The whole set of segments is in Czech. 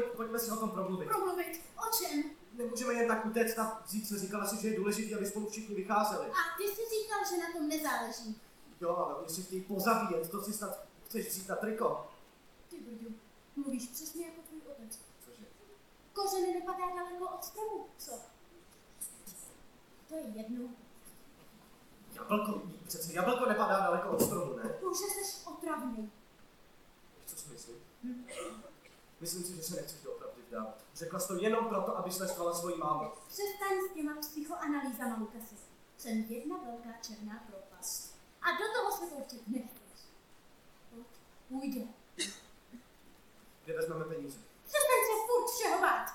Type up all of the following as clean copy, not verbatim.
pojďme si o tom promluvit. Promluvit? O čem? Nemůžeme jen tak utéct a vzít se, říkala si, že je důležitý, aby spolu všichni vycházeli. A ty jsi říkal, že na tom nezáleží. Jo, ale oni si chtějí pozabíjet, to si snad chceš vzít na triko. Ty brďo, mluvíš přesně jako tvůj otec. Cože? Kořeny nepadá daleko od stromu, co? To je jedno. Přece jablko nepadá daleko od stromu, ne? Bože, jsi otravný. Co si myslím? Myslím si, že se nechceš doopravdy vdávat. Řekla jsi to jenom proto, abys naštvala svoji mámu. Přestaň s těma psychoanalýzama, Lukasi. Jsem jedna velká černá propast. A do toho se pouštět nechceš. Půjde. Kde vezmeme peníze? Přestaň se furt všeho bát.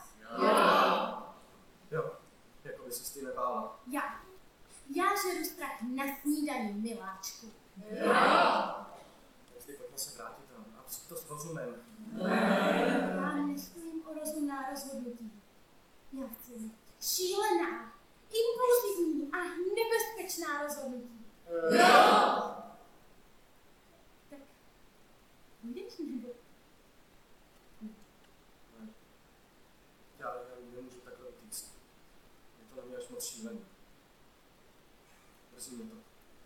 Jo, jako by si ty nebála. Já žeru strach na snídaní, miláčku. Teď pojďme se vrátit a vzít to s rozumem. Já nestojím o rozumná rozhodnutí. Já chci šílená, impulzivní a nebezpečná rozhodnutí. Tak půjdeš nebo? Já nemůžu takhle utíct. Je to na mě až moc šílený. Mrzí mě to.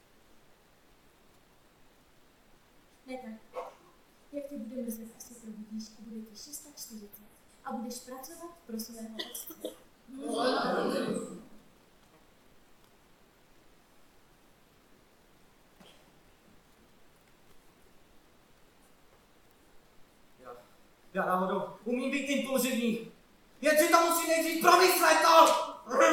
Ne tak. Jak tě bude mrzet, až se probudíš a bude ti 640 a budeš pracovat pro svého otce. Já náhodou umím být impulzivní. Jen si to musí nejdřív promyslet, to!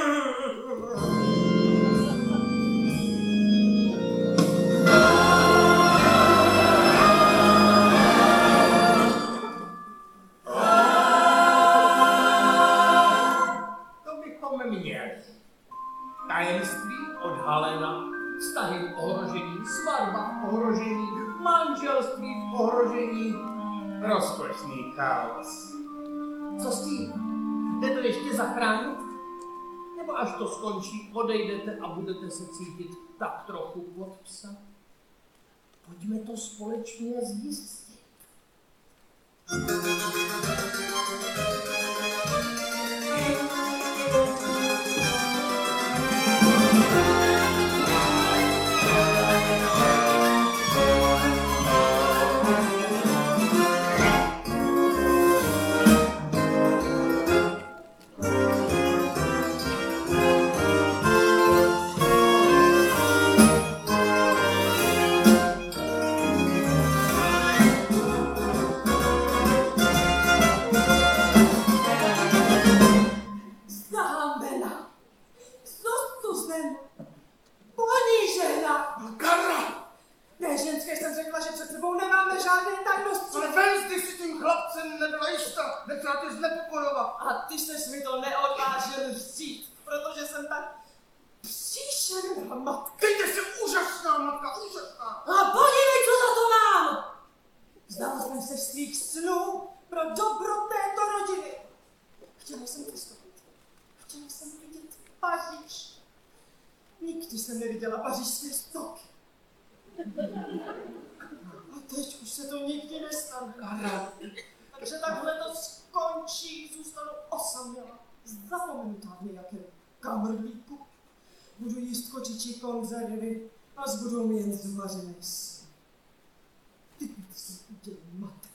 To bychom měli. Tajemství odhalena, vztahy v ohrožení, svatba v ohrožení, manželství v ohrožení, rozkošný chaos. Co s tím? Jde to ještě zachránit? Nebo až to skončí, odejdete a budete se cítit tak trochu pod psa? Pojďme to společně zjistit. Nikdy jsem neviděla pařížské stoky. A teď už se to nikdy nestane. Takže takhle to skončí, zůstanu osaměla, zapomenutá v nějakém kamrlíku. Budu jíst kočičí konzervy a zbudou mi jen zmařené sny. Ty si udělej matek.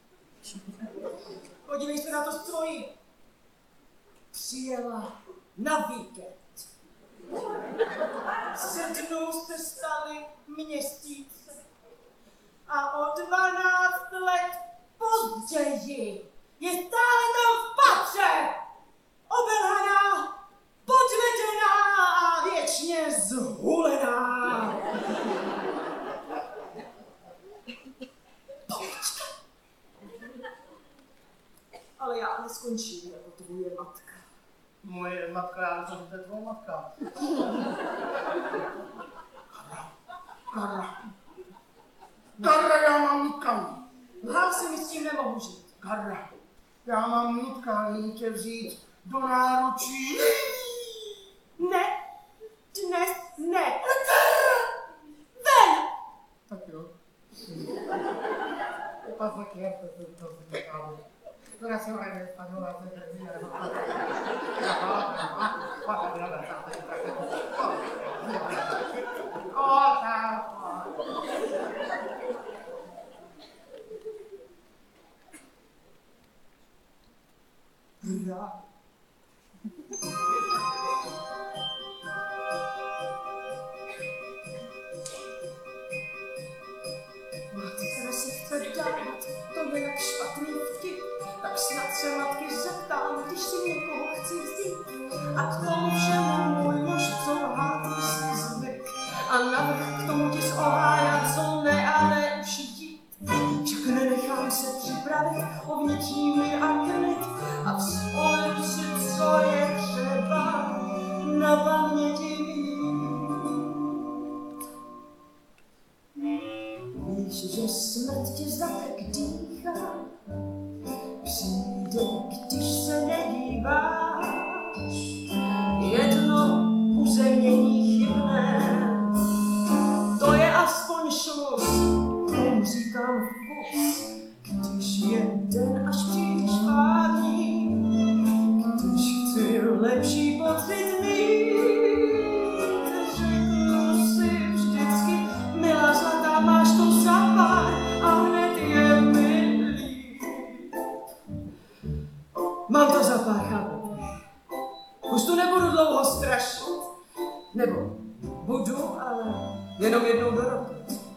Podívej se na to stroji. Přijela na víkend. Se dnů se staly měsíce a o 12 let později je stále tam v patře, obelhaná, podvedená a věčně zhulená. Pověčka. Ale já neskončím jako tvoje matka. Moje matka, já myslím, že to je tvou matka. Karra, já mám nutkání. Já si mi s tím nemohu žít. Karra, já mám nutkání tě vzít do náručí. Ne, dnes ne. Karra! Ven! Tak jo. Pak jak to. Corazón español. Hurra! Matce se chce dát, to je jak špatný vtip, tak snad se matky zeptám, když si někoho chci vzít. A k tomu všemu můj muž, co hádí si zvyk, a navrch k tomu ti zohájat, co ne a ne už jít. Však nenechám se připravit o vnitřní a klid a vzpomenu si, co je třeba na paměti mít. Víš, že smrt tě zatek dýchá, přijde, když se nedíváš. Jedno uzemnění chybné, to je aspoň šluz, tomu říkám vkus. Když je den až příliš vážný, když chci lepší pocit mít, řeknu si vždycky, milá zlatá, máš to za pár a hned je mi líp. Mám to za pár, chápu. Už tu nebudu dlouho strašit, nebo budu, ale jenom jednou do roku.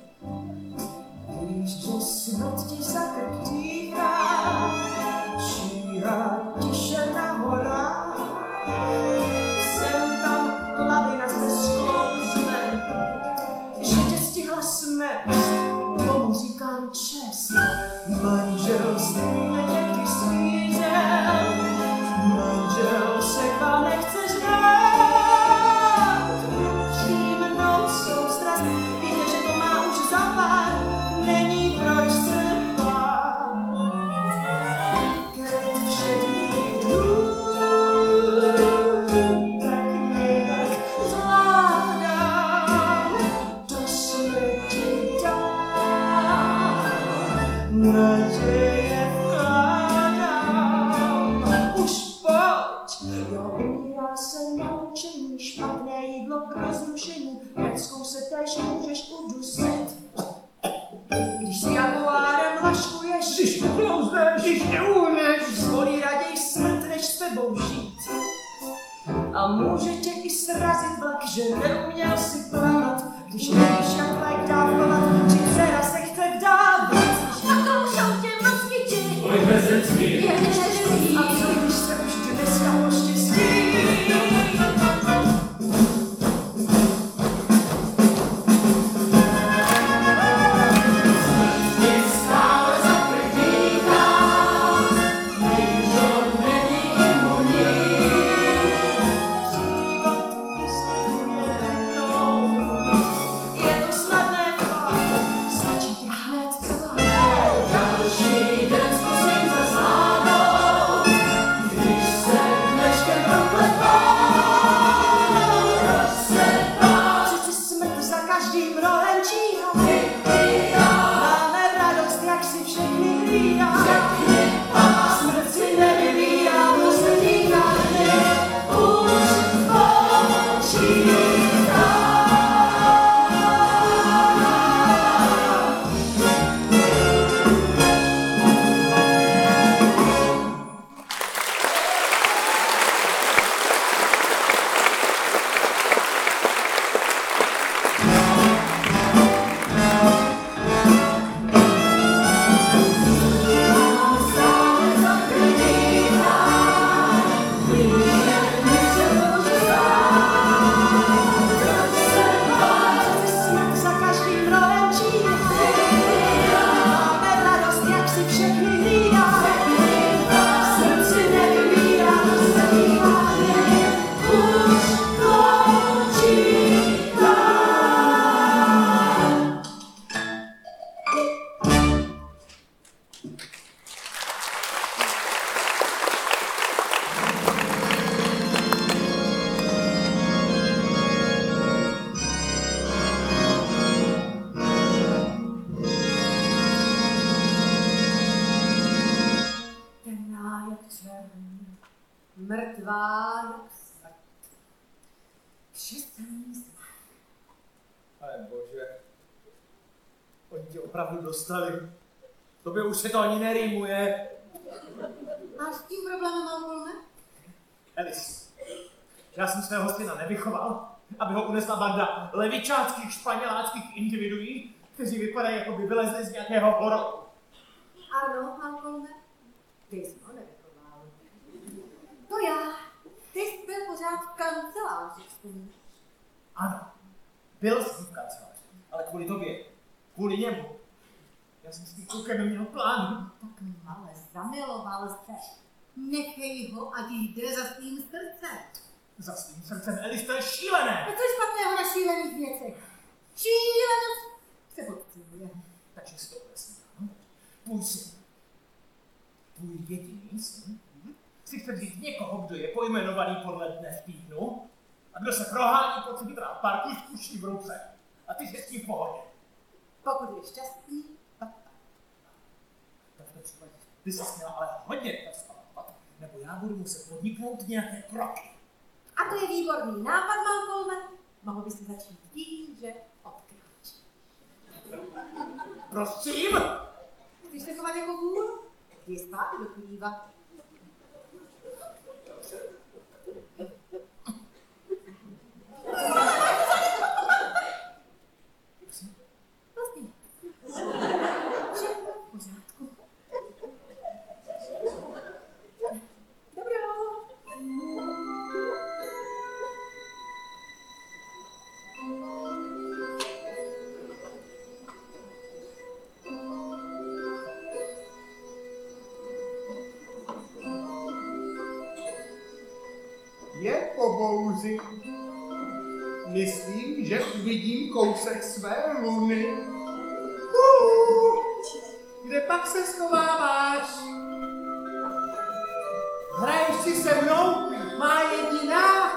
Víš, že smrt ti za krk dýchá, číhá tiše na horách. Sem tam lavina se sklouzne, že tě stihla smrt, tomu říkám čest. Manželství je někdy svízel, manžel se k vám nechce žrát. Příjemnou soustrast, víte, že to má už za pár, není proč se bát. Keď všedních dnů tak nějak zvládám, to smrti dám, naděje vkládám. Už pojď, jo, umírá se naučení, špatné jídlo k rozrušení, peckou se též můžeš udusit. Když si jaguárem laškuješ, Když neklouzneš, když neumřeš, zvolí raději smrt, než s tebou žít. A může tě i srazit vlak, že neuměl si plavat, když nevíš, jak lék dávkovat, či dcera se chce vdávat. Pokoušou tě moc děti, Olivezenský. je neštěstí. A co když se už dneska poštěstí? Je to snadné fakt, stačí tě hned celá. Další den zkusím se zvládnout. černě, mrtvá jak smrt. Křesení smrt. Ale bože, oni tě opravdu dostali. Tobě už se to ani nerýmuje. Máš s tím problémem, Malcolme? Elis, já jsem svého syna nevychoval, aby ho unesla banda levičáckých španěláckých individuí, kteří vypadají, jako by vylezli z nějakého hororu. Ano, Malcolme, ty jsi ho nevychoval. To já. Ty jsi byl pořád v kanceláři, vzpomínáš? Ano, byl jsem v kanceláři, ale kvůli tobě, kvůli němu. Já jsem s tím klukem neměl plán. Tak ale zamiloval se. Nechej ho, ať jde za svým srdcem. Za svým srdcem, Elis, to je šílené! A co je špatného na šílených věcech? Šílenost se podceňuje. Takže si to obecně, no? Tvůj syn, tvůj jediný syn, si chce vzít někoho, kdo je pojmenovaný podle dne v týdnu a kdo se prohání po Central Parku s kuší v ruce. A ty jsi s tím v pohodě. Pokud je šťastný, Tak v tom případě ty jsi měla ale hodně pamatovat, nebo já budu muset podniknout nějaké kroky. a to je výborný nápad, Malcolme. Mohl bys začít tím, že odkráčíš. Prosím? Chceš se chovat jako vůl? Jdi spát do chlíva. Vlastně. Všechno v pořádku. Dobrou. Je po bouři. Myslím, že uvidím kousek své luny. Kde pak se schováváš? Hraješ si se mnou, má jediná?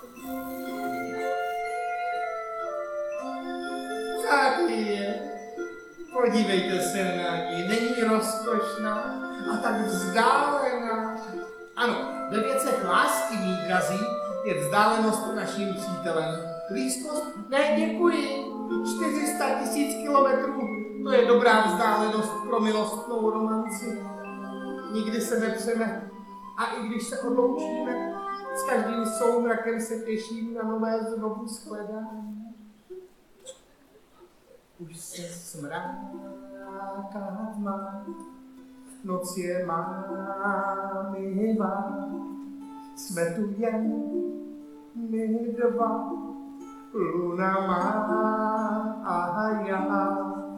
Tady je. Podívejte se na ní, není rozkošná a tak vzdálená. Ano, ve věcech lásky, mý drazí, je vzdálenost naším přítelem. Blízkost? Ne, děkuji. 400 000 kilometrů, to je dobrá vzdálenost pro milostnou romanci. Nikdy se nepřeme a i když se odloučíme, s každým soumrakem se těším na nové znovu shledání. Už se smráká tma, noc je mává, jsme tu jen my dva, luna má a já,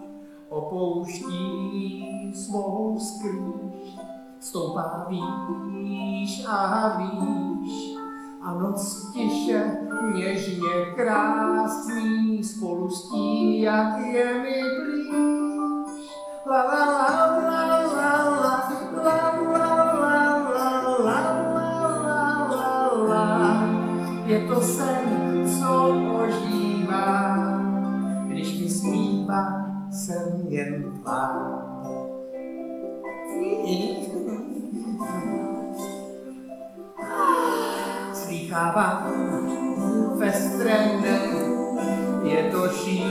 opouští svou skrýš, stoupá výš a výš, a noc tiše, něžně krásný, spolu s tím, jak je mi blíž. La la la la la la la la la la la. Je to sen, co ožívá, když mi smívá jsem jen tvá. Slýchávám festrene, je to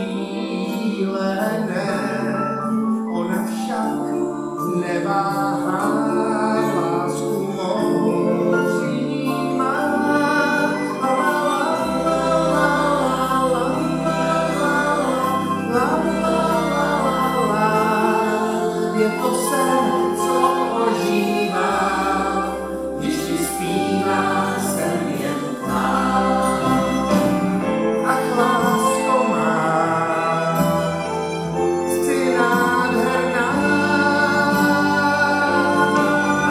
šílené, ona však neváhá, lásku mou přijímá. Je to sen, co ožívá, když ti zpívá jsem jen tvá. Ach, lásko má, jsi nádherná.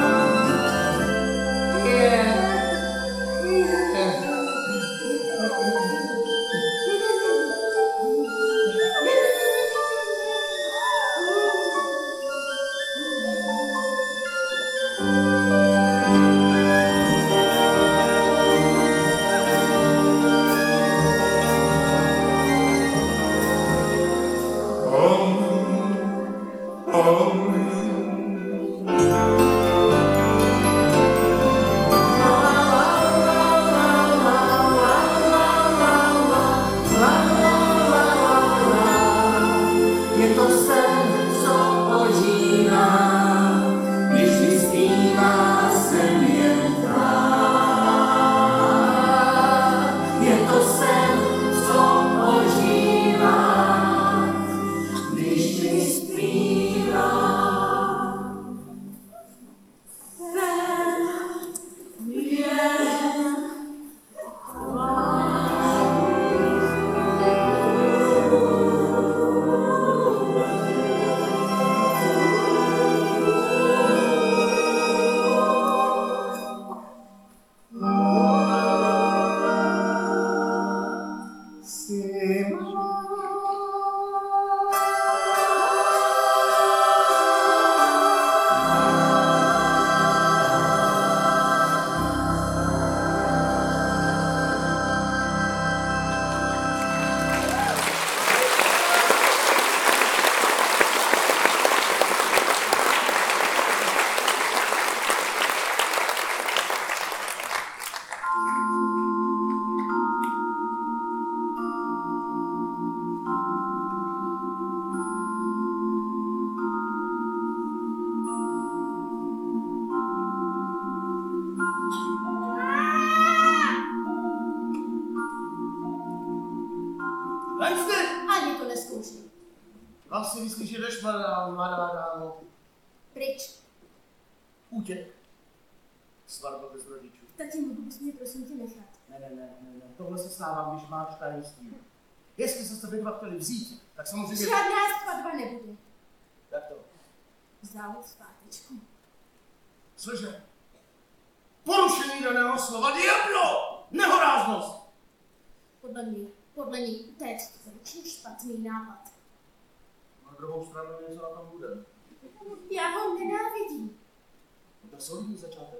si myslíš, že jdeš, mladá dámo? Pryč. Útěk. Svatba bez rodičů. Tati, mohl bys mě prosím tě nechat. Ne. Tohle se stává, když máš tajemství. Jestli se tebe dva chtěli vzít, tak samozřejmě... Žádná svatba nebude. Jak to? Vzal zpátečku. Cože? Porušení daného slova, diablo! Nehoráznost! Podle ní utéct je určitě špatný nápad. Na druhou stranu něco na tom bude. Já ho nenávidím. To je solidní začátek.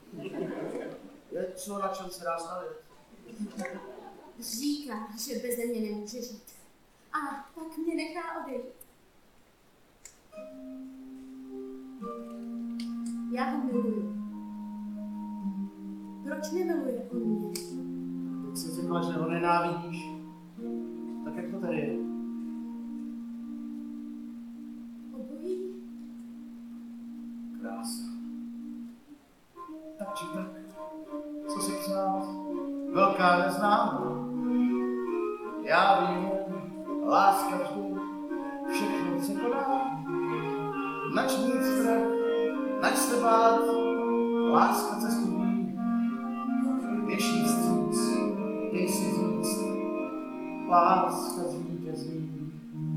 Je co, na čem se dá stavět. Říká, že beze mě nemůže žít. A tak mě nechá odejít. Já ho miluju. Proč nemiluje on mě? Teď jsi řekla, že ho nenávidíš. Tak jak to tady je? Obojí? Krása. Tak či tak. Co si přát? Velká neznámá. Já vím, láska vždy všechno překoná. Nač mít strach, nač se bát, láska cestu ví. Běží vstříc, dej si říct, láska zvítězí.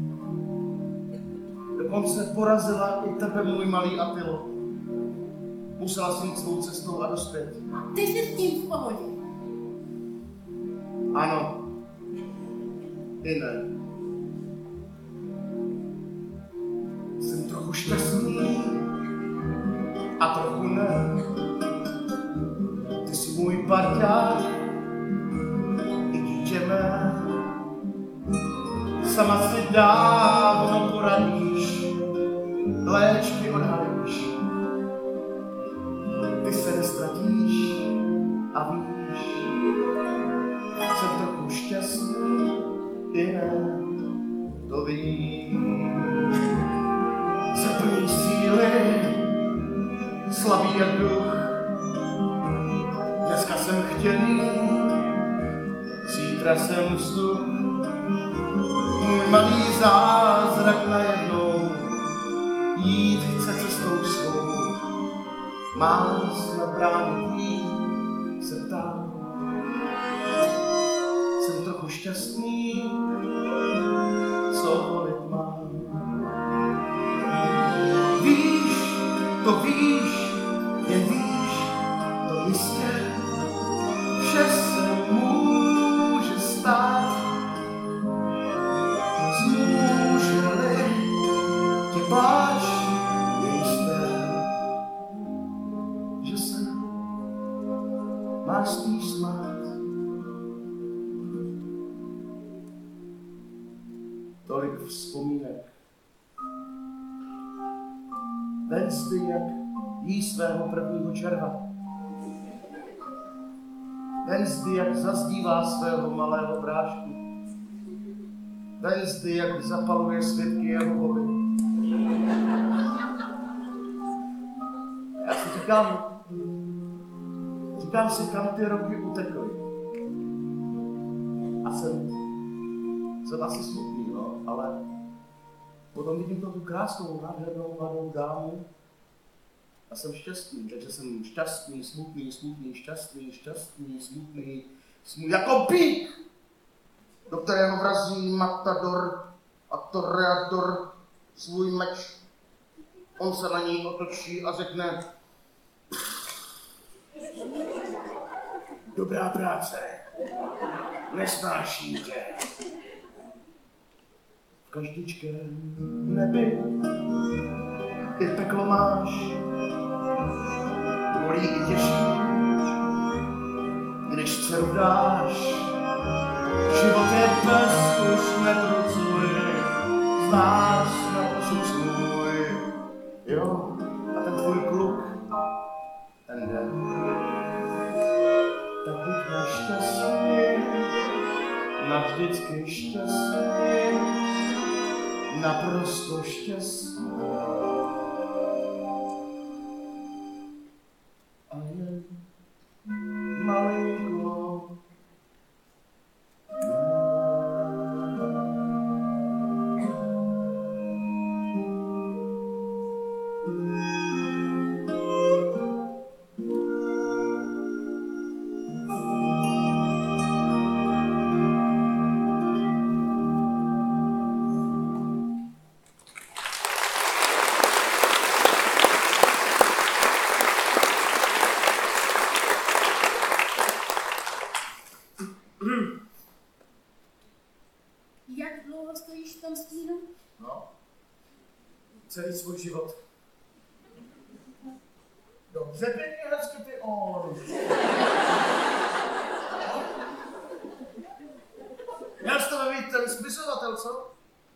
Dokonce porazila i tebe, můj malý Atilo. Musela si jít svou cestou a dospět. A ty jsi s tím v pohodě. Ano. I ne. Jsem trochu šťastný a trochu ne. Ty jsi můj parťák i dítě mé. Sama si dávno poradíš, léčky odhalíš. Ty se nestratíš a víš, jsem trochu šťastný, i ne, to víš. Jsem plný síly, slabý jak duch, dneska jsem chtělý, zítra jsem vzduch. Můj malý zázrak najednou jít chce cestou svou. Má snad bránit se ptám. Jsem trochu šťastný, co volit mám. Víš, to víš, jen víš, to jistě, vše se může stát. Zmůže-li tě pláč, je jisté, že se máš spíš smát. Tolik vzpomínek. Wednesday, jak jí svého prvního červa. Wednesday, jak zazdívá svého malého brášku. Wednesday, jak zapaluje světky Jehovovi. Já si říkám si, kam ty roky utekly. A jsem asi smutný, no, ale potom vidím tu krásnou, nádhernou mladou dámu a jsem šťastný, takže jsem šťastný, smutný, šťastný, smutný, jako pík, do kterého vrazí matador a toreador svůj meč. On se na něj otočí a řekne: dobrá práce, nesnáším tě. V každičkém nebi i peklo máš, bolí i těží, když dceru dáš. Život je pes, už nekrucuj, znáš na osud svůj. Jo, a ten tvůj kluk, ten jde. Tak buďme šťastný, navždycky šťastný, naprosto šťastný. A jen malinko celý svůj život. Dobře, pěkně hezky ty on. Měl jsi to být ten spisovatel, co?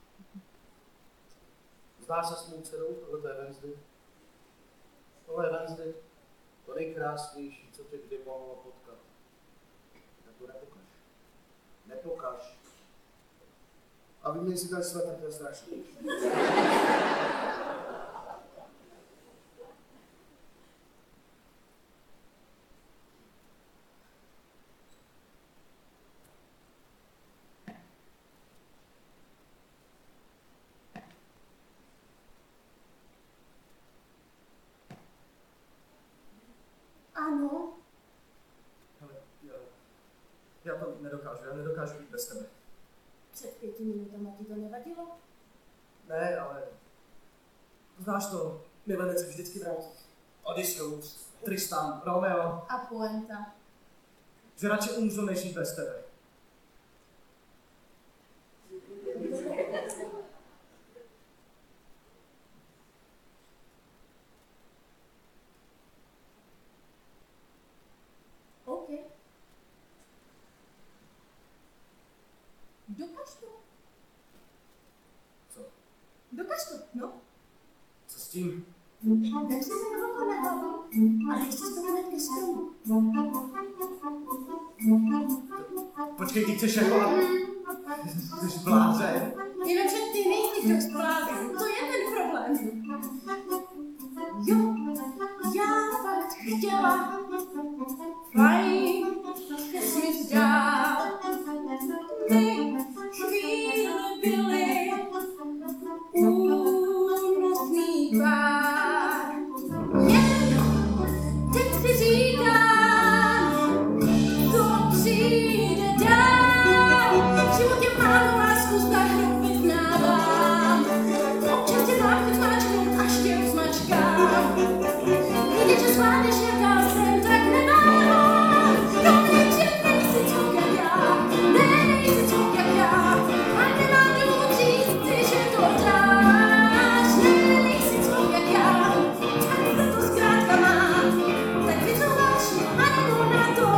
Znáš se s mou dcerou? Tohle je Wednesday. Tohle je Wednesday. To nejkrásnější, co tě kdy mohlo potkat. Tak to nepokaž. Nepokaž. A vyměň si ten svetr, to je strašný. Ano, Hele, já to nedokážu jít bez tebe. před 5 minutami ti to nevadilo? Ne, ale znáš to, milenec se vždycky vrátí. Odysseus, Tristan, Romeo, A poenta. že radši umřu, než jít bez tebe. OK. Dokaž to. Co? Dokaž to, no. Co s tím? Vem si mikrofon na hlavu a dej si to hned ke stromu. Počkej, ty chceš jako... Jsi blázen. Jenomže ty nejsi kdo zblázen, to je ten problém. Jo, já fakt chtěla, fajn, že jsi mi vzdál. Ty chvíle byly únosný pár. Jen teď si říkám, to přijde dál. V životě málo lásku zda hrubit nádám. Občas tě mám zmáčknout, až tě usmačkám. Vidět, že zvládneš, jaká jsem, tak nemám. To že nejsi co jak já, ne, nejsi co jak já. A nemám důvod říct si, že to dáš. Ne, nejsi co jak já, tak to zkrátka mám. Tak ty to máš, anebo na to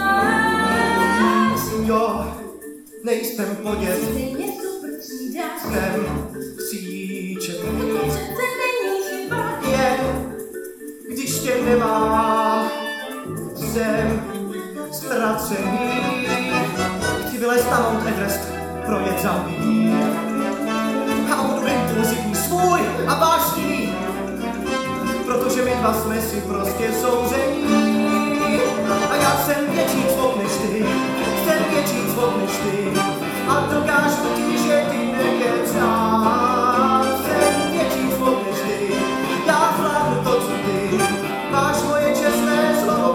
máš. Jo, nejsem poděd, Stejně super třída, jsem příček. to přece není chyba. Jen když tě nemám, jsem ztracený. Chci vylézt na Mount Everest, projet Zambii. A budu impulzivní, svůj a vášnivý, protože my dva jsme si prostě souzení. A já jsem větší cvok než ty, jsem větší cvok než ty. A dokážu ti, že ty nekecám. Jsem větší cvok než ty, já zvládnu to, co ty. Máš moje čestné slovo,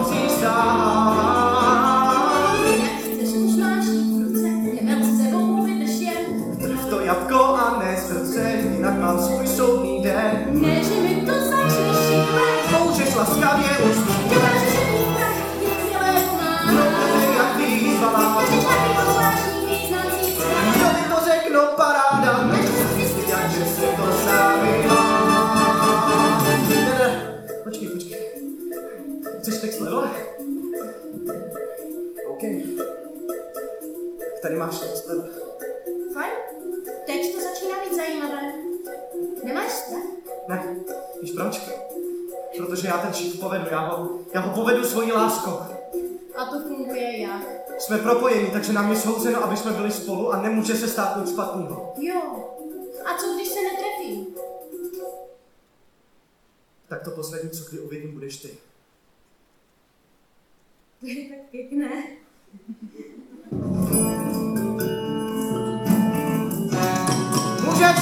přísahám. Jak chceš, když máš v ruce, je s sebou mluvit než jen. Trv to jabko a ne srdce, jinak mám svůj soudný den. Ne, že mi to začne šílet. Můžeš laskavě ustupit, Dokáže, že mít prach je skvělého mám. no jak výzvala. Každý článek má zvláštní význam zítra. Kdo by to řekl, paráda, jakže se to s námi má. Ne, počkej. Chceš text level? OK. Tady máš text level. Fajn, teď to začíná být zajímavé. Nemáš strach? Ne, víš proč? Protože já ten šíp povedu, já ho povedu svojí láskou. A to funguje jak? Jsme propojení, takže nám je souzeno, aby jsme byli spolu a nemůže se stát nic špatného. Jo. A co když se netrefí? Tak to poslední, co kdy uvidím, budeš ty. To je tak pěkné. Můžeš!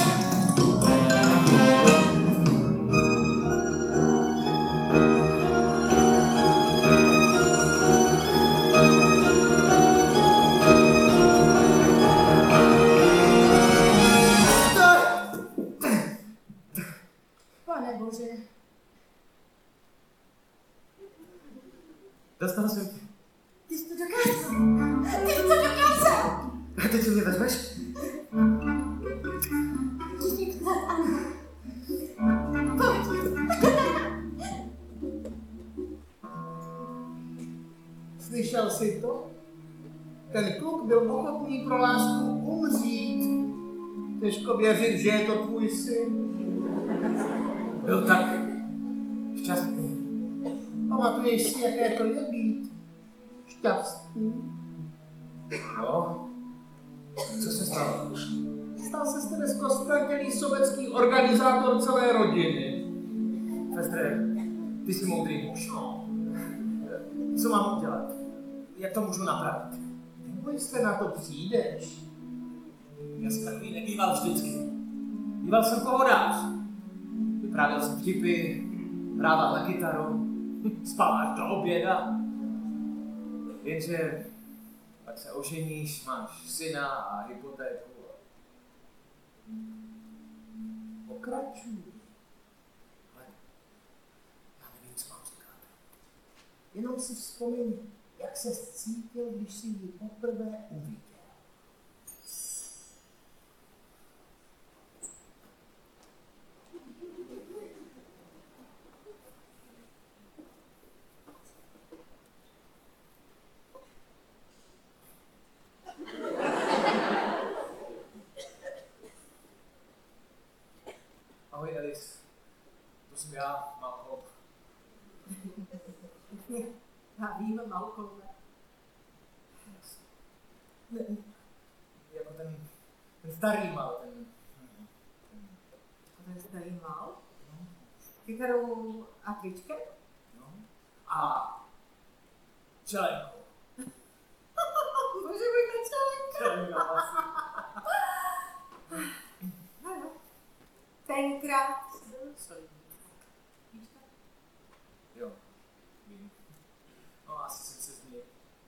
Pane Bože. Dostal jsem tě. Ty jsi to dokázal. Ty jsi to dokázal. A teď si mě vezmeš? Díky, ano. Slyšel jsi to? Ten kluk byl ochotný pro lásku umřít. Těžko věřit, že je to tvůj syn. Byl tak šťastný. Pamatuješ si, jaké to je být šťastný? No, co se stalo? Stal se z tebe zkostnatělý sovětský organizátor celé rodiny. Festre, ty jsi moudrý muž. No. Co mám udělat? Jak to můžu napravit? Neboj se, na to přijdeš. Já jsem takový nebýval vždycky. Býval jsem pohodář. Vyprávěl jsem vtipy, hrával na kytaru, spal až do oběda. Jenže pak se oženíš, máš syna a hypotéku. Pokračuj. Ale já nevím, co mám říkat. Jenom si vzpomeň, jak se cítil, když jsi ji poprvé uviděl. Ahoj Elis, to jsem já, Malcolm. Já vím, Malcolme. Jako ten starý Mal, Ten starý Mal? Kytarou a tričkem? no. A čelenko. Bože, můj čelenka. Čelenka vlastně. Ano. Tenkrát byl solidní. Víš to? Jo, vím. No, asi jsem se změnil.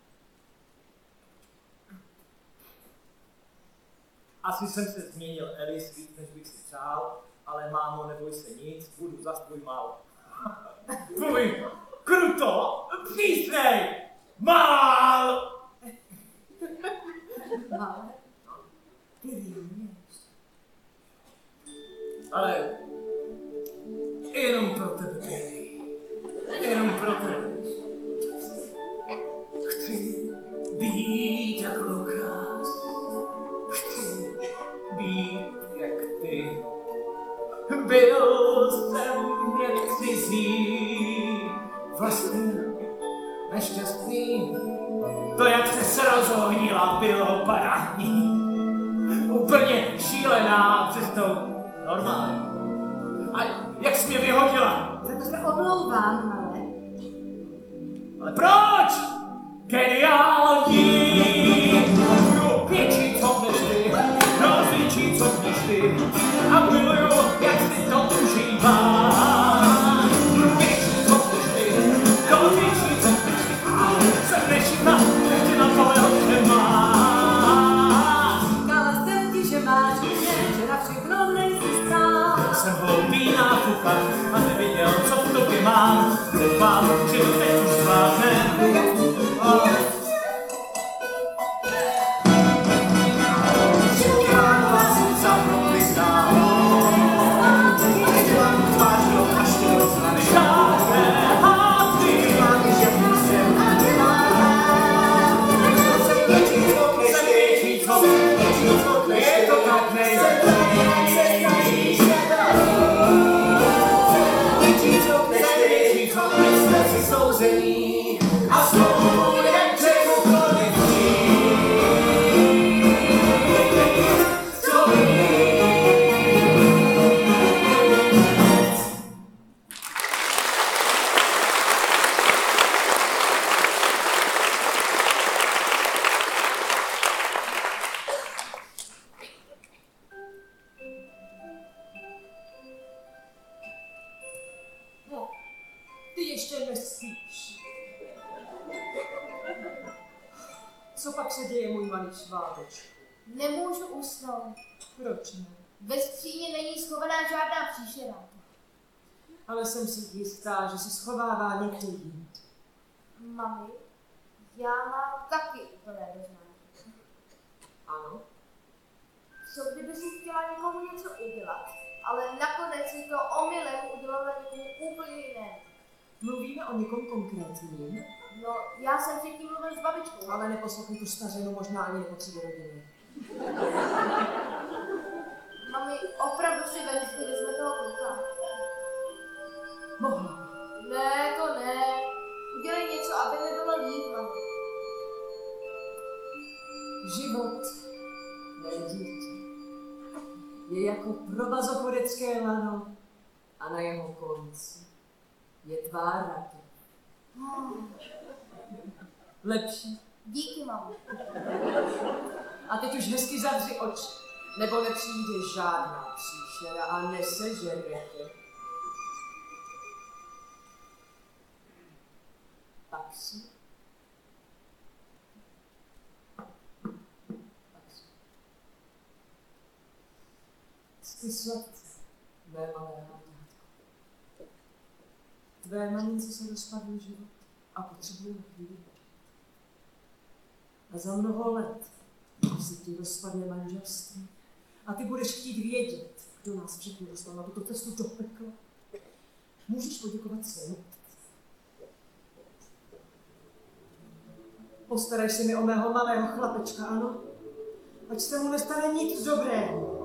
Asi jsem se změnil, Elis, víc, než bych si přál, ale mámo, neboj se nic, budu zas tvůj Mal. Tvůj kruto, přísnej Mal! Ale ty víš. Ale jenom pro tebe, baby. Jenom pro tebe. Chci být jak Lukáš. Chci být jak ty. Byl jsem jak cizí, vlastní, nešťastný. To, jak se rozohnila, bylo parádní. Úplně šílená, přesto normální. A jak jsi mě vyhodila? Za to se omlouvám, ale Ale proč? Geniální! Budu větší, co než ty, rozvětší, co než ty, a miluju, jak si to užíváš. Budu větší, co než ty, rozvětší, co než ty, jsem nešitá, že na tohle hodně máš. říkala jsem ti, že máš mě, že na všechno nejsi stál. Jsem hloupý náfukač a neviděl, co v tobě mám. Doufám, že to teď už zvládne. Je to tak a znovu jen čemukoliv co No, ty ještě nespíš. Co pak se děje, můj malý švábečku? Nemůžu usnout. Proč ne? Ve skříni není schovaná žádná příšera. Ale jsem si jistá, že se schovává někdo jiný. Mami, já mám taky úplné doznání. Ano? Co kdyby si chtěla někomu něco udělat, ale nakonec si to omylem udělala někomu úplně jinému. Mluvíme o někom konkrétním? No, já jsem předtím mluvil s babičkou. Ale neposlouchej tu stařinu, možná ani nepotřebuje rodiny. Mami, opravdu si Wednesday vezme toho kluka. Mohla. Ne, to ne. Udělej něco, aby nebylo líp, mami. Život, ne dítě, je jako provazochodecké lano a na jeho konci je tvár raky. Lepší. Díky, mami. A teď už hezky zavři oči, nebo nepřijde žádná příšera a nesežere tě. Tak si. Ty sladce, mé malé hádátko. Tvé mamince se rozpadl život a potřebuje chvíli. A za mnoho let se ti rozpadne manželství a ty budeš chtít vědět, kdo nás všechny dostal na tuto cestu do pekla. Můžeš poděkovat své matce. Postarej se mi o mého malého chlapečka, ano? Ať se mu nestane nic dobrého.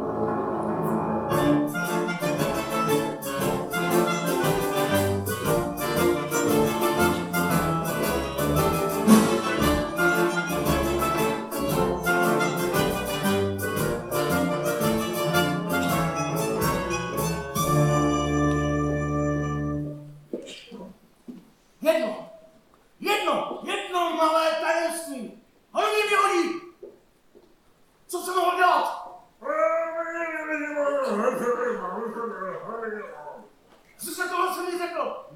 Jedno malé tajemství. Hodí mi hodí. Co jsem mohl dělat? Co se toho se mi řekl?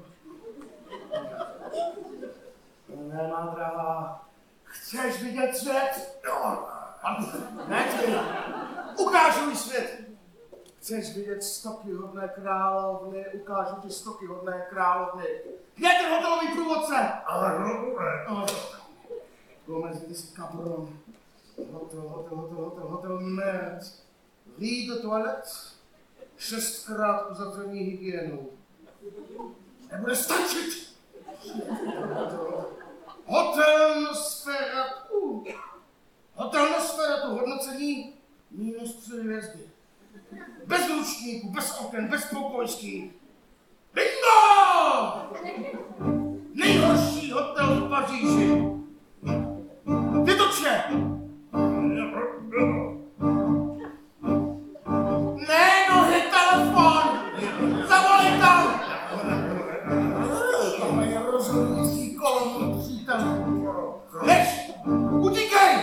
Ne, má drahá. Chceš vidět svět? Ne, ty. Ukážu mi svět. Chceš vidět stoky hodné královny? Ukážu ti stoky hodné královny. Kde je ten hotelový průvodce? Gomez, ty jsi kabron. Hotel Med. Lead do toalet. 6krát uzavření hygienou. Nebude stačit! Hotel Nosferatu. Hotel Nosferatu, hodnocení -3 hvězdy. Bez ručníků, bez oken, bez pokojských. Bingo! Nejhorší hotel v Paříži. Vytočně! Ne, nohy, telefon! Zavolej tam! To je rozhodující kolo, přítel. Než! Utíkej!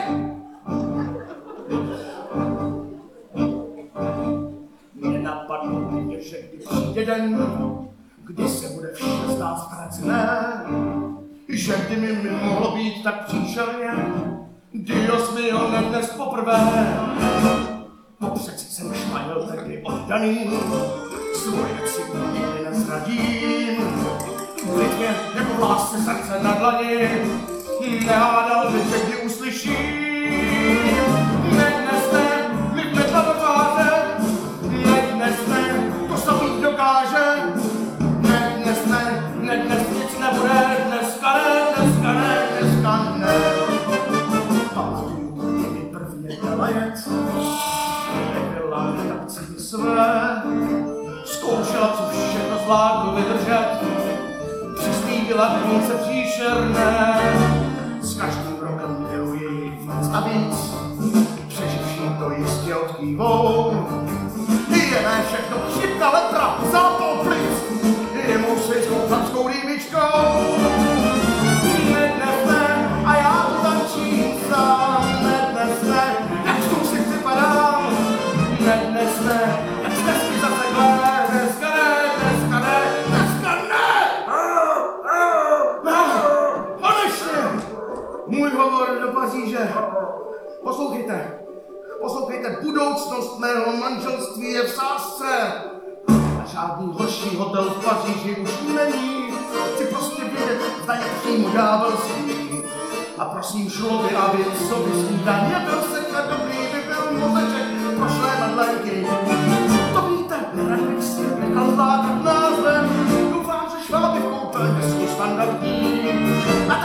Nenapadlo mě, že když přijde den, kdy se bude vše zdát ztracené, že by mi mohlo být tak příšerně, Dios mio, ne dnes poprvé. No přeci jsem Španěl tehdy oddaný, svoje věci nikdy nezradím. Vždyť mě jako v lásce srdce na dlani, nehádal bych, že kdy uslyším. Ne dnes ne, mi pětla do tváře, ne dnes ne, to samý dokáže. Ne dnes ne, ne dnes nic nebude, dneska ne, dneska ne, dneska ne. Pamatuju, kdy prvně dala jet, nebyla mi tak cítit své, zkoušela, co všechno zvládnu vydržet, přislíbila konce příšerné, s každým rokem miluji ji víc a víc, přeživší to jistě odkývou. Je ne všechno chřipka, letra, zápal plic, je mou světskou franskou rýmičkou. Ne dnes ne, a já tu tančím sám, ne dnes ne, jak s tou si připadám. Ne dnes ne, jak jste si zaseklé, dneska ne, dneska ne, dneska ne! Konečně! Můj hovor do Paříže. Poslouchejte, budoucnost mého manželství je v sázce. A žádný horší hotel v Paříži už není. Chci prostě vědět, zda je přímo ďábelský. A prosím šloby, aby sobě snídaně byl seklet dobrý, by byl mozeček prošlé madlenky. To víte, nerad bych si nechal zlákat názvem. Doufám, že šváby v koupelně jsou standardní. A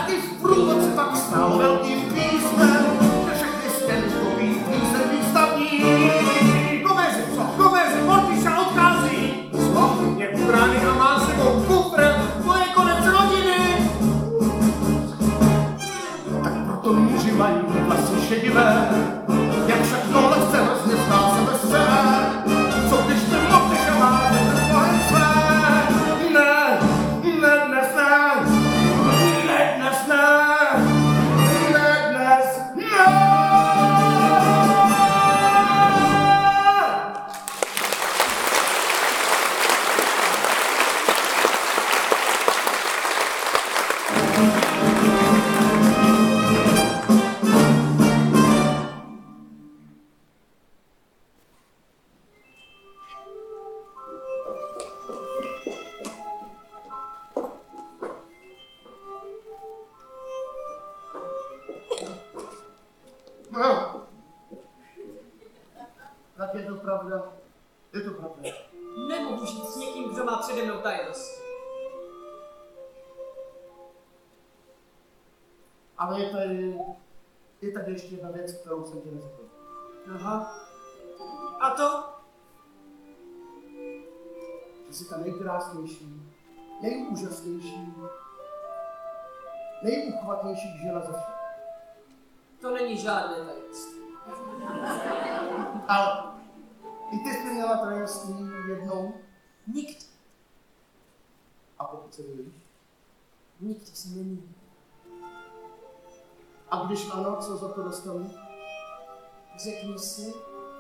to muži mají vlasy šedivé, jak všechno lehce hrozně zdá se bez sebe. Co když ty mluvneš a máte ten pohled své? Ne, ne dnes ne, ne dnes ne, ne dnes ne. No, tak je to pravda. Je to pravda. Nemohu žít s někým, kdo má přede mnou tajnost. Ale je tady ještě jedna věc, kterou jsem ti neřekl. Aha. A to? Že jsi ta nejkrásnější, nejúžasnější, nejúchvatnější žena ze všech. To není žádné tajemství. Ale i ty jsi měla tajemství jednou Nikdy. a pokud se nevíš. Nikdy se nemýlí. A když ano, co za to dostanu? Řekni si.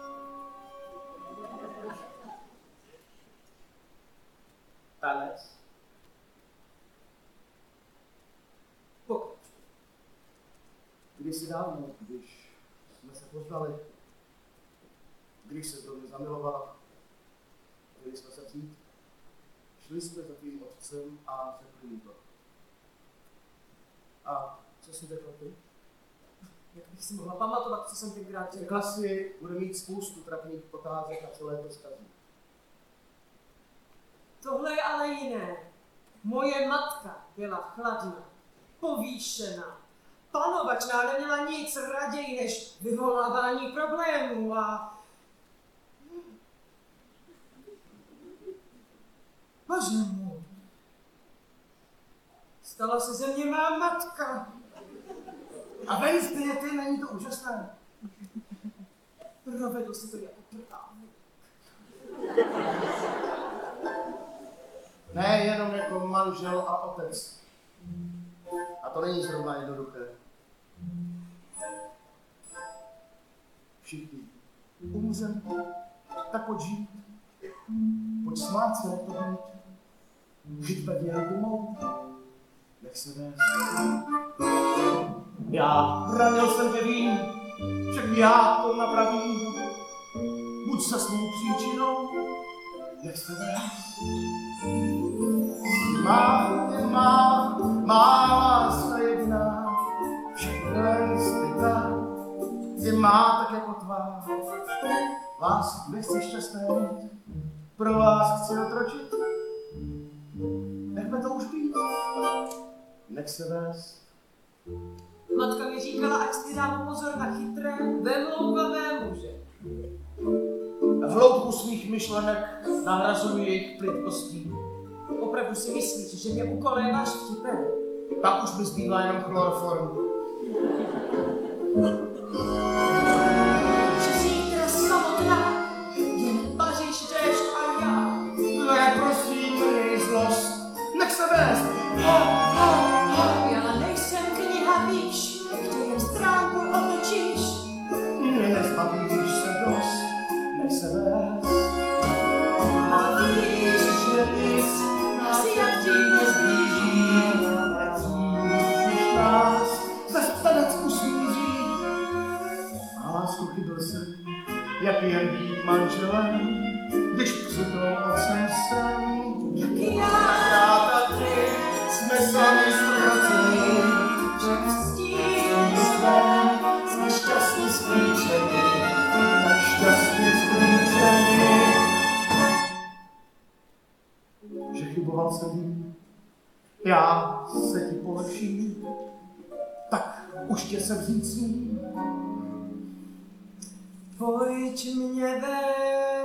Tanec. Pokračuj. Kdysi dávno, když jsme se poznali, když se do mě zamilovala, chtěli jsme se vzít, šli jsme za tvým otcem a řekli mu to. A co jsi řekla ty? Jak bych si mohla pamatovat, co jsem tenkrát řekla? Řekla si, bude mít spoustu trapných otázek a celé to zkazí. Tohle je ale jiné. Moje matka byla chladná, povýšená, panovačná, neměla nic raději než vyvolávání problémů a... Bože můj. Stala se ze mě má matka. A ven stejně ty, není to úžasné? Provedl si to jako právník. Ne, jenom jako manžel a otec. A to není zrovna jednoduché. Všichni umřeme, tak pojď žít. Pojď smát se, jak to být. Chyť pevně ruku mou, nech se vést. Já ranil jsem tě, vím, však já to napravím. Buď se svou příčinou, nech se vést. Má láska jediná, všechno je zbytá, je má tak jako tvá. Lásku nechci šťastné mít, pro vás chci otročit. Nechme to už být, nech se vést. Matka mi říkala, ať si dám pozor na chytré, vemlouvavé muže. Hloubku svých myšlenek nahrazuji jejich plytkostí. Opravdu si myslíš, že mě ukoléváš vtipem? Pak už mi zbývá jenom chloroform. Že zítra samotná, jen paříš déšť a já. Ne, prosím, měj zlost, nech se vést. Já nejsem kniha, víš, kde jen stránku otočíš. Mě nezbavíš se dost, nech se vést. A víš, že bys si jak tím nezblíží. Když nás zas tanec usmíří. A lásku chybil jsem, jak jen být manželem, když přitom otcem jsem. Jak já, Já taky jsme sami ztraceni, přestíš jsme šťastně sklíčeni, šťastně sklíčeni. Že chyboval jsem, já se ti polepším, tak už tě se vzít smím. pojď mě vést.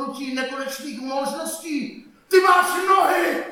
rozhodnutí nekonečných možností. Ty máš nohy!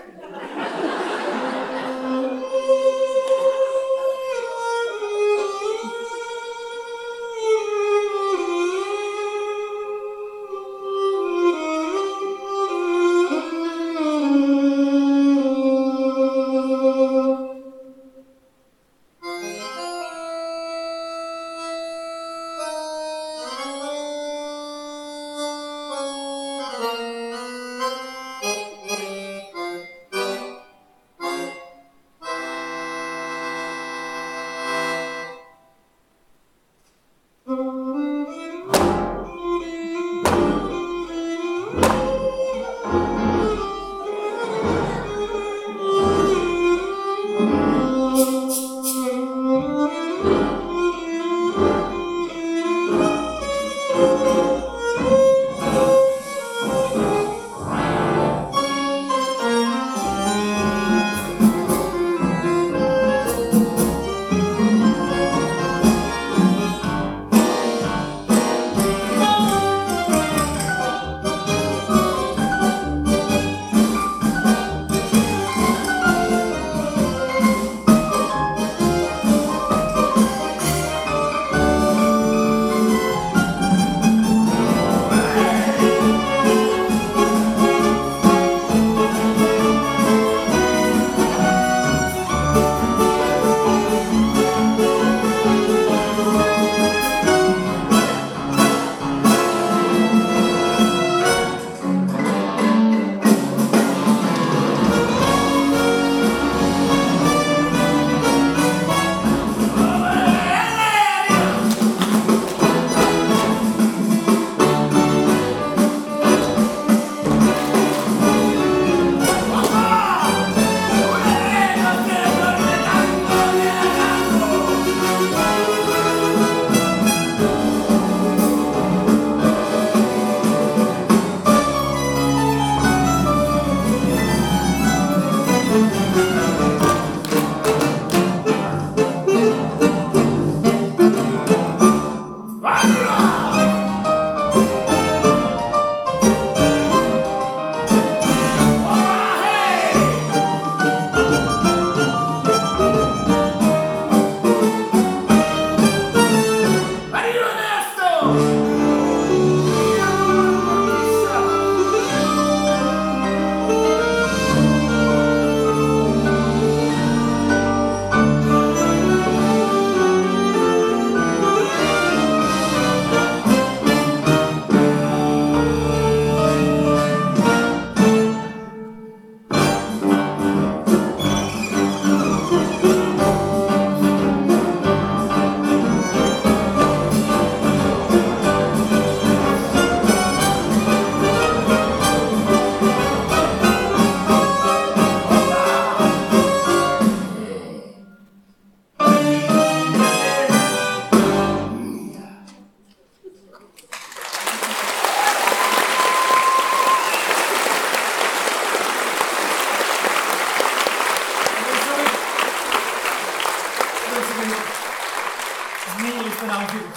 Změnili jste nám život.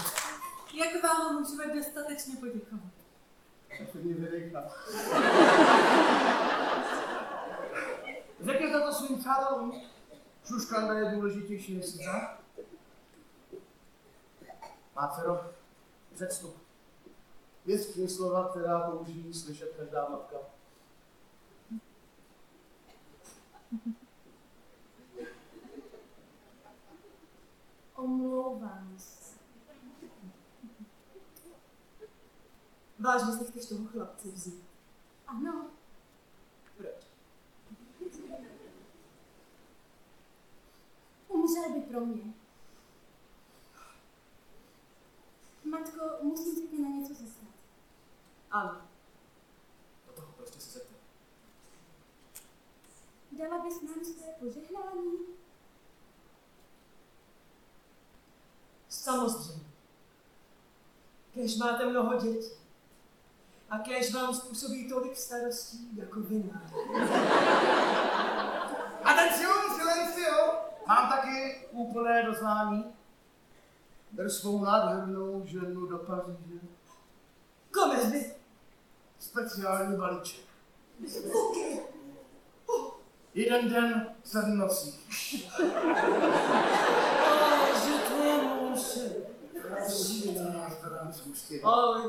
Jak vám můžeme dostatečně poděkovat? Všechny vydejka. Řekněte to svým přátelům. Šuškanda je důležitější než zda. Má dcero, řec to. Věř slova, která použijí slyšet každá matka. Omlouvám se. Vážně si chceš toho chlapce vzít? Ano, Proč? umřel by pro mě. Matko, musím se tě na něco zeptat. Ano. Do toho prostě se zeptej. Dala bys nám své požehnání? Samozřejmě. Kéž máte mnoho dětí. A kéž vám způsobí tolik starostí jako vy máte. Atención, silencio! Mám taky úplné doznání. Ber svou nádhernou ženu do Paříže. Gomez by... S speciální balíček. Jeden den 7 nocí. Že to je může. Ahoj.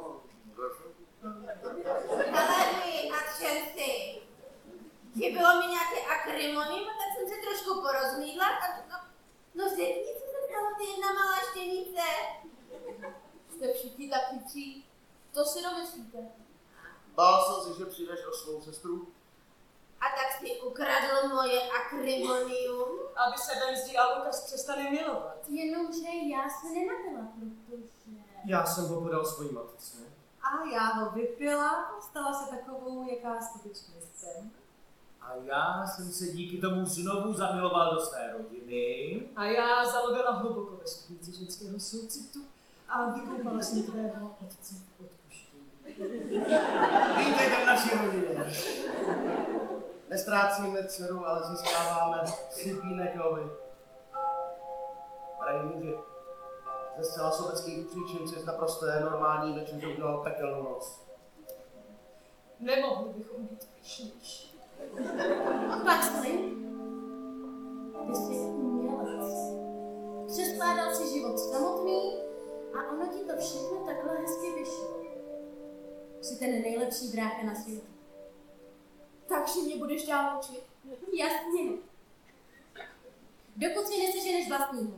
Ale vy, nadšenci, chybilo mi nějaké akrymonium, tak jsem se trošku porozmídla a no řekni, co se stalo, ty jedna malá štěnice. Jste všichni tak chytří. To si domyslíte. Bál jsem si, že přijdeš o svou sestru? A tak si ukradl moje akrymonium. Aby se Benzi a Lukas přestali milovat. Jenomže já se nenapila, protože... Já jsem ho podal svojí matce. A já ho vypila a stala se takovou, jaká skutečně jsem. A já jsem se díky tomu znovu zamiloval do své rodiny. A já zalovila hluboko ve studnici ženského soucitu a vykoupala jsem tvého otce v odpuštění. Vítejte v naší rodině. Nestrácíme dceru, ale získáváme slibínek novy. Drahý muži, ze zcela sobeckých příčin si z naprosté normální večeře udělal pekelnou noc. Nemohli bychom být pyšnější. Paxley, ty jsi umělec. Přeskládal si život samotný a ono ti to všechno takhle hezky vyšlo. Jsi ten nejlepší brácha na světě. Takže mě budeš dál učit. Jasně. Dokud si neseženeš vlastního.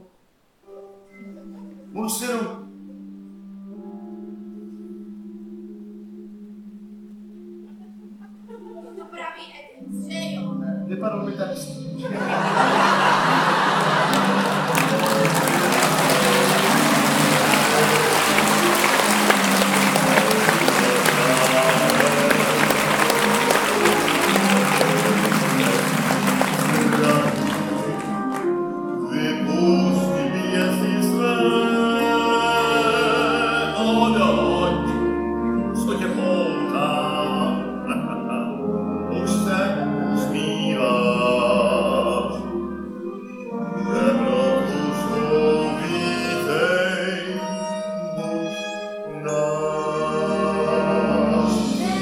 Můj synu, To praví Edith, že jo? vypadl mi text. Vypusti běsy své, odoď, co tě poutá. Už se smíváš, temnotu svou vítej, buď náš.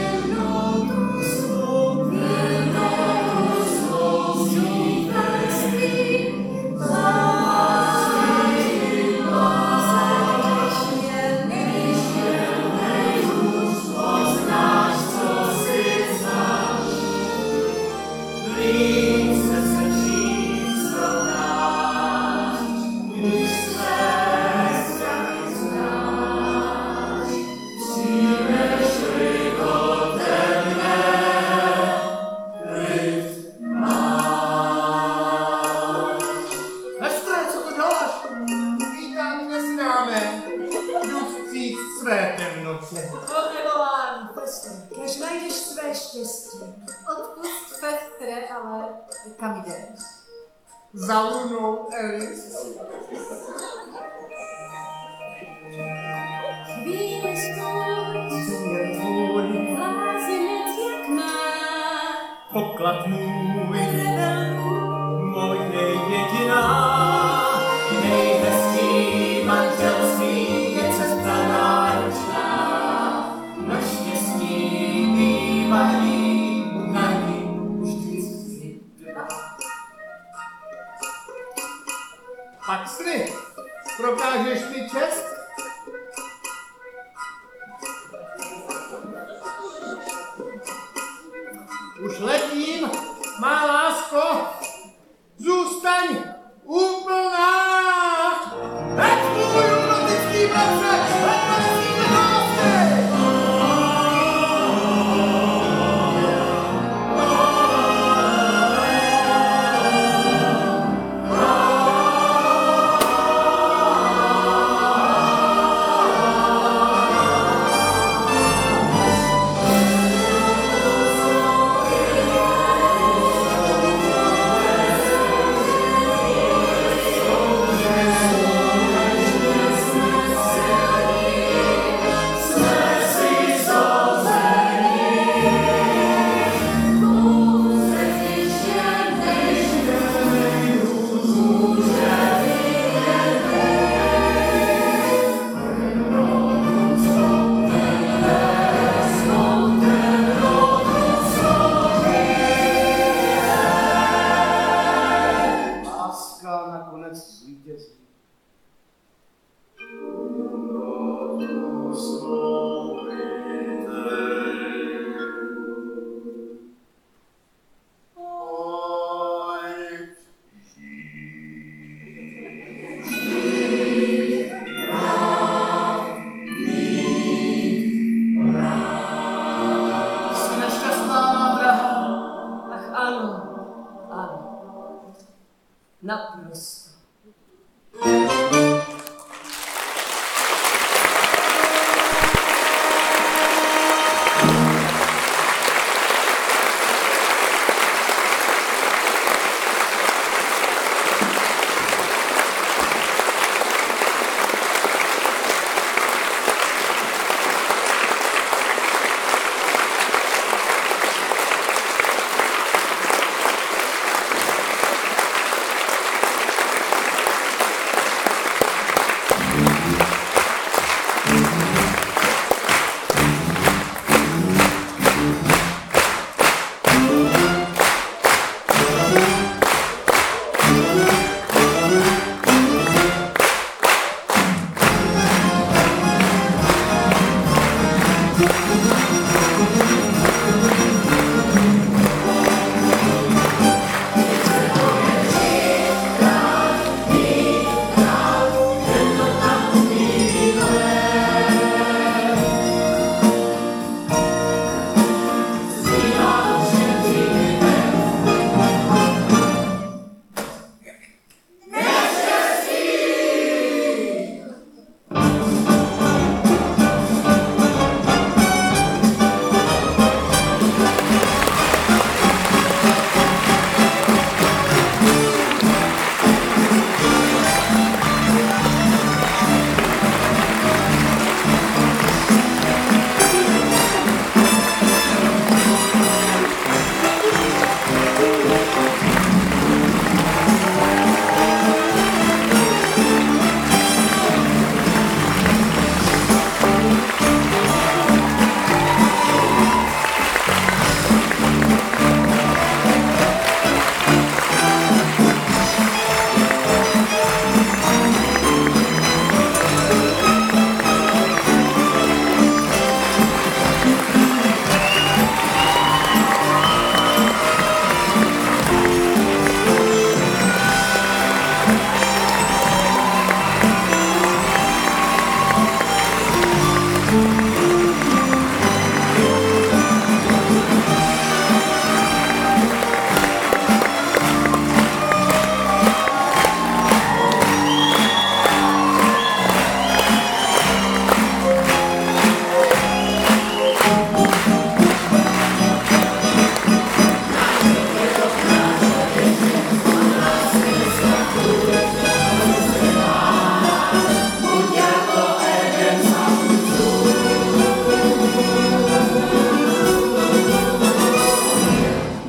Hestre, co to děláš? Vítám neznámé. Jdu vstříc své temnotě. Odmilován, Fester, kež najdeš své štěstí. Odpust Festre, ale kam jdeš? Za lunou, Elis. Chvíli spolu, Je tvůj lázinec jak má. poklad můj, Rebelku, moje jediná. Nejhezčí manželství je cesta náročná. Naštěstí bývají na ní vždycky dva. Paxley, prokážeš mi čest? Už letím, má lásko, zůstaň úplná! Veď můj urotický bratře, veď nosíme lásky! naprosto.